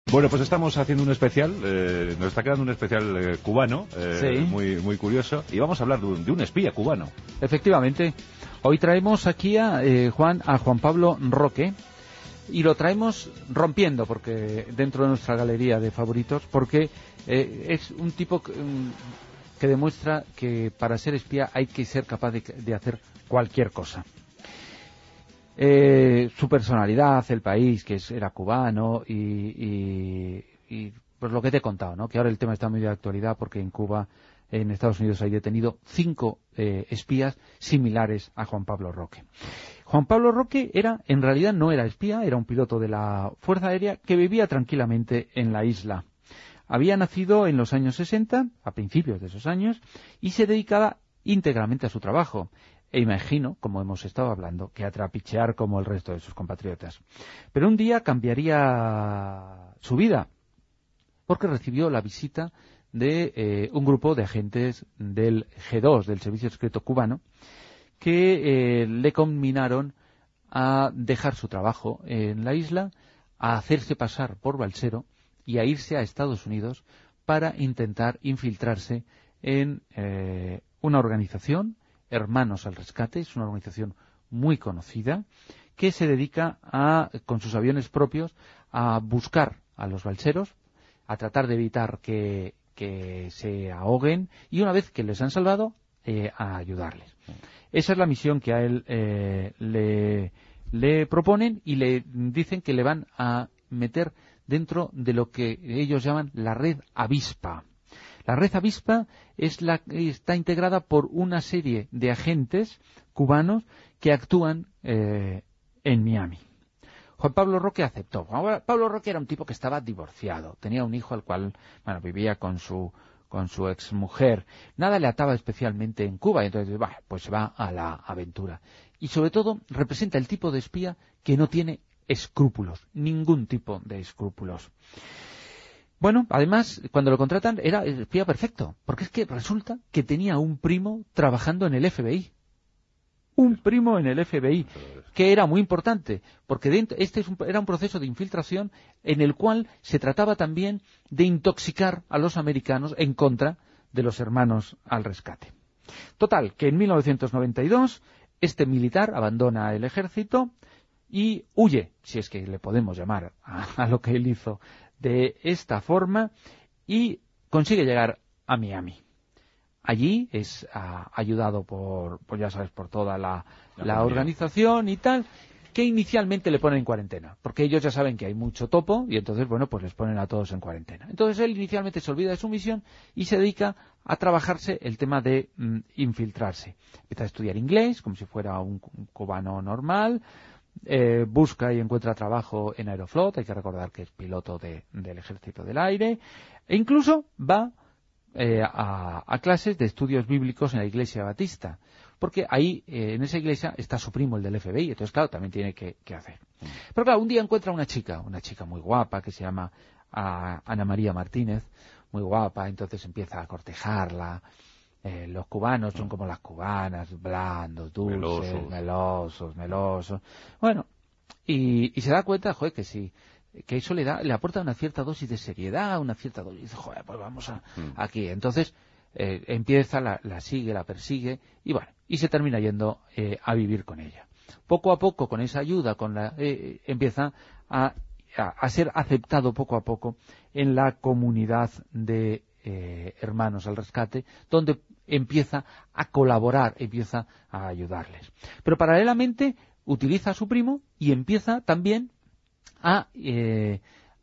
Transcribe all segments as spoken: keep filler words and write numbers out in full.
Bueno, pues estamos haciendo un especial, eh, nos está quedando un especial eh, cubano, eh, Sí. muy muy curioso, y vamos a hablar de un, de un espía cubano. Efectivamente. Hoy traemos aquí a eh, Juan a Juan Pablo Roque y lo traemos rompiendo porque dentro de nuestra galería de favoritos porque eh, es un tipo que, um, que demuestra que para ser espía hay que ser capaz de, de hacer cualquier cosa. Eh, su personalidad, el país, que es, era cubano y, y, y pues lo que te he contado, ¿no? Que ahora el tema está muy de actualidad porque en Cuba, en Estados Unidos, hay detenido cinco eh, espías similares a Juan Pablo Roque. Juan Pablo Roque era, en realidad no era espía, era un piloto de la Fuerza Aérea que vivía tranquilamente en la isla. Había nacido en los años sesenta, a principios de esos años, y se dedicaba íntegramente a su trabajo. E imagino, como hemos estado hablando, que a trapichear como el resto de sus compatriotas. Pero un día cambiaría su vida, porque recibió la visita de eh, un grupo de agentes del G dos, del Servicio Secreto Cubano, que eh, le combinaron a dejar su trabajo en la isla, a hacerse pasar por balsero y a irse a Estados Unidos para intentar infiltrarse en eh, una organización, Hermanos al Rescate, es una organización muy conocida, que se dedica a, con sus aviones propios, a buscar a los balseros, a tratar de evitar que, que se ahoguen y una vez que les han salvado, eh, a ayudarles. Esa es la misión que a él eh, le, le proponen y le dicen que le van a meter dentro de lo que ellos llaman la red avispa. La red avispa es la, está integrada por una serie de agentes cubanos que actúan eh, en Miami. Juan Pablo Roque aceptó. Juan Pablo Roque era un tipo que estaba divorciado. Tenía un hijo al cual bueno, vivía con su con su exmujer. Nada le ataba especialmente en Cuba. Y entonces, bah, pues va a la aventura. Y sobre todo representa el tipo de espía que no tiene escrúpulos. Ningún tipo de escrúpulos. Bueno, además, cuando lo contratan, era el espía perfecto, porque es que resulta que tenía un primo trabajando en el F B I. Un primo en el F B I, que era muy importante, porque dentro, este es un, era un proceso de infiltración en el cual se trataba también de intoxicar a los americanos en contra de los Hermanos al Rescate. Total, que en mil novecientos noventa y dos, este militar abandona el ejército y huye, si es que le podemos llamar a, a lo que él hizo, de esta forma y consigue llegar a Miami. Allí es ah, ayudado por, pues ya sabes, por toda la, la, la organización y tal, que inicialmente le ponen en cuarentena, porque ellos ya saben que hay mucho topo y entonces, bueno, pues les ponen a todos en cuarentena. Entonces él inicialmente se olvida de su misión y se dedica a trabajarse el tema de mm, infiltrarse. Empieza a estudiar inglés, como si fuera un, un cubano normal. Eh, busca y encuentra trabajo en Aeroflot, hay que recordar que es piloto de, del Ejército del Aire, e incluso va eh, a, a clases de estudios bíblicos en la iglesia batista, porque ahí, eh, en esa iglesia, está su primo, el del F B I, entonces claro, también tiene que, que hacer. Pero claro, un día encuentra una chica, una chica muy guapa, que se llama a, Ana María Martínez, muy guapa, entonces empieza a cortejarla. Eh, los cubanos son como las cubanas, blandos, dulces, melosos, melosos, melosos. Bueno, y, y se da cuenta, joder, que sí, que eso le da, le aporta una cierta dosis de seriedad, una cierta dosis, dice, joder, pues vamos a, mm. aquí. Entonces, eh, empieza, la, la sigue, la persigue, y bueno, y se termina yendo eh, a vivir con ella. Poco a poco, con esa ayuda, con la, eh, empieza a, a, a ser aceptado poco a poco en la comunidad de Eh, Hermanos al Rescate, donde empieza a colaborar, empieza a ayudarles. Pero paralelamente utiliza a su primo y empieza también a, eh,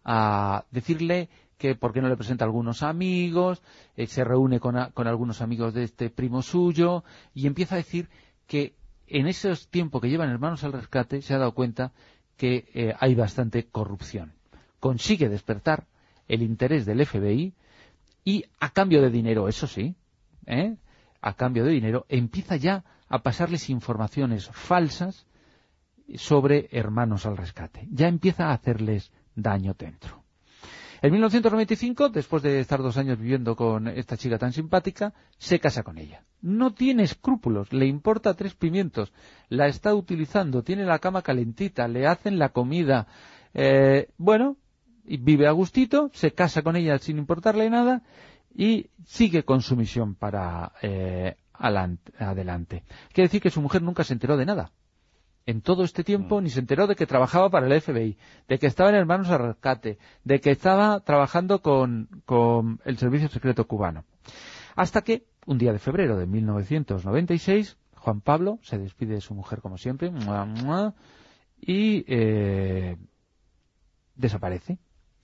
a decirle que por qué no le presenta a algunos amigos, eh, se reúne con, a, con algunos amigos de este primo suyo y empieza a decir que en esos tiempos que llevan Hermanos al Rescate se ha dado cuenta que eh, hay bastante corrupción. Consigue despertar el interés del F B I y a cambio de dinero, eso sí, ¿eh? a cambio de dinero, empieza ya a pasarles informaciones falsas sobre Hermanos al Rescate. Ya empieza a hacerles daño dentro. En mil novecientos noventa y cinco, después de estar dos años viviendo con esta chica tan simpática, se casa con ella. No tiene escrúpulos, le importa tres pimientos, la está utilizando, tiene la cama calentita, le hacen la comida. Eh, bueno... y vive a gustito, se casa con ella sin importarle nada y sigue con su misión para eh, adelante. Quiere decir que su mujer nunca se enteró de nada. En todo este tiempo ni se enteró de que trabajaba para el F B I, de que estaba en Hermanos al Rescate, de que estaba trabajando con, con el Servicio Secreto Cubano. Hasta que, un día de febrero de mil novecientos noventa y seis, Juan Pablo se despide de su mujer como siempre, ¡mua, mua! y eh, desaparece.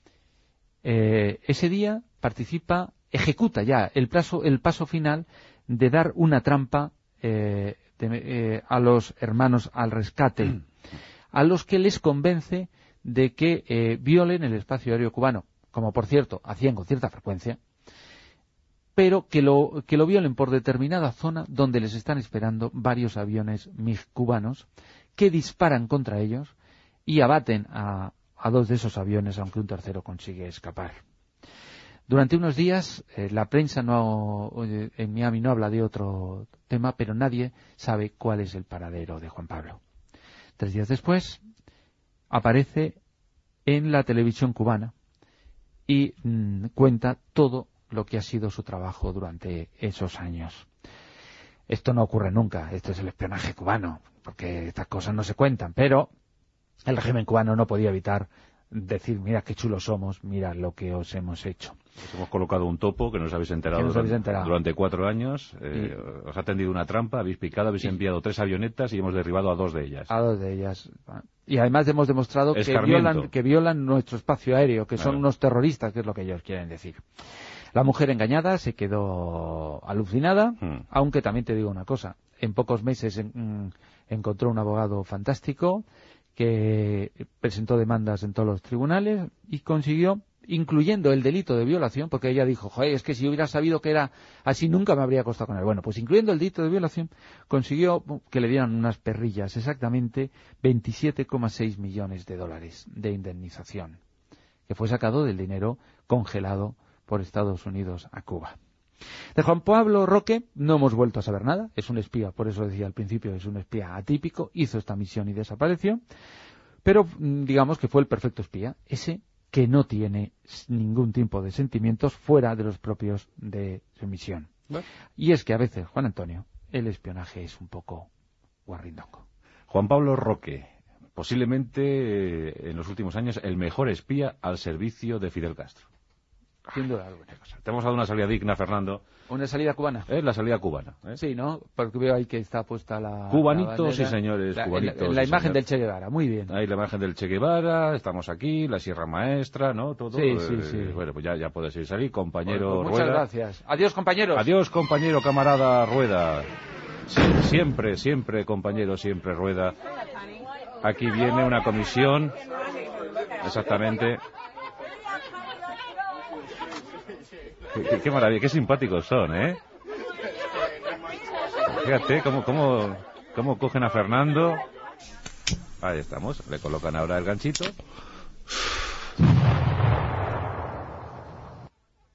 Eh, ese día participa, ejecuta ya el, plazo, el paso final de dar una trampa eh, de, eh, a los Hermanos al Rescate, a los que les convence de que eh, violen el espacio aéreo cubano, como por cierto hacían con cierta frecuencia, pero que lo, que lo violen por determinada zona donde les están esperando varios aviones MiG cubanos que disparan contra ellos y abaten a, a dos de esos aviones, aunque un tercero consigue escapar. Durante unos días, eh, la prensa no, en Miami no habla de otro tema, pero nadie sabe cuál es el paradero de Juan Pablo. Tres días después, aparece en la televisión cubana y mmm, cuenta todo lo que ha sido su trabajo durante esos años. Esto no ocurre nunca, esto es el espionaje cubano, porque estas cosas no se cuentan, pero el régimen cubano no podía evitar decir, mira qué chulos somos, mira lo que os hemos hecho. Os hemos colocado un topo que no os habéis enterado, os habéis enterado? Durante, durante cuatro años, eh, y, os ha tendido una trampa, habéis picado, habéis y, enviado tres avionetas y hemos derribado a dos de ellas. A dos de ellas. Y además hemos demostrado que violan, que violan nuestro espacio aéreo, que son claro. unos terroristas, que es lo que ellos quieren decir. La mujer engañada se quedó alucinada, hmm. aunque también te digo una cosa, en pocos meses en, encontró un abogado fantástico que presentó demandas en todos los tribunales y consiguió, incluyendo el delito de violación, porque ella dijo, joder, es que si hubiera sabido que era así nunca me habría acostado con él. Bueno, pues incluyendo el delito de violación, consiguió que le dieran unas perrillas, exactamente veintisiete coma seis millones de dólares de indemnización, que fue sacado del dinero congelado por Estados Unidos a Cuba. De Juan Pablo Roque no hemos vuelto a saber nada, es un espía, por eso decía al principio, es un espía atípico, hizo esta misión y desapareció, pero digamos que fue el perfecto espía, ese que no tiene ningún tipo de sentimientos fuera de los propios de su misión. ¿Bueno? Y es que a veces, Juan Antonio, el espionaje es un poco guarrindongo. Juan Pablo Roque, posiblemente en los últimos años el mejor espía al servicio de Fidel Castro. Sin duda alguna. Te hemos dado una salida digna, Fernando. ¿Una salida cubana? Es la salida cubana. ¿eh? Sí, ¿no? Porque veo ahí que está puesta la... Cubanitos, sí señores, la, cubanitos. En la, en la sí, imagen señor. del Che Guevara, muy bien. Ahí la imagen del Che Guevara, estamos aquí, la Sierra Maestra, ¿no? Todo. Sí, sí, eh, sí. Bueno, pues ya, ya puedes ir salir, compañero bueno, pues muchas Rueda. gracias. Adiós, compañeros. Adiós, compañero, camarada Rueda. Sí, siempre, siempre, compañero, siempre Rueda. Aquí viene una comisión, exactamente... Qué, qué maravilla, qué simpáticos son, ¿eh? Fíjate cómo, cómo, cómo cogen a Fernando. Ahí estamos, le colocan ahora el ganchito.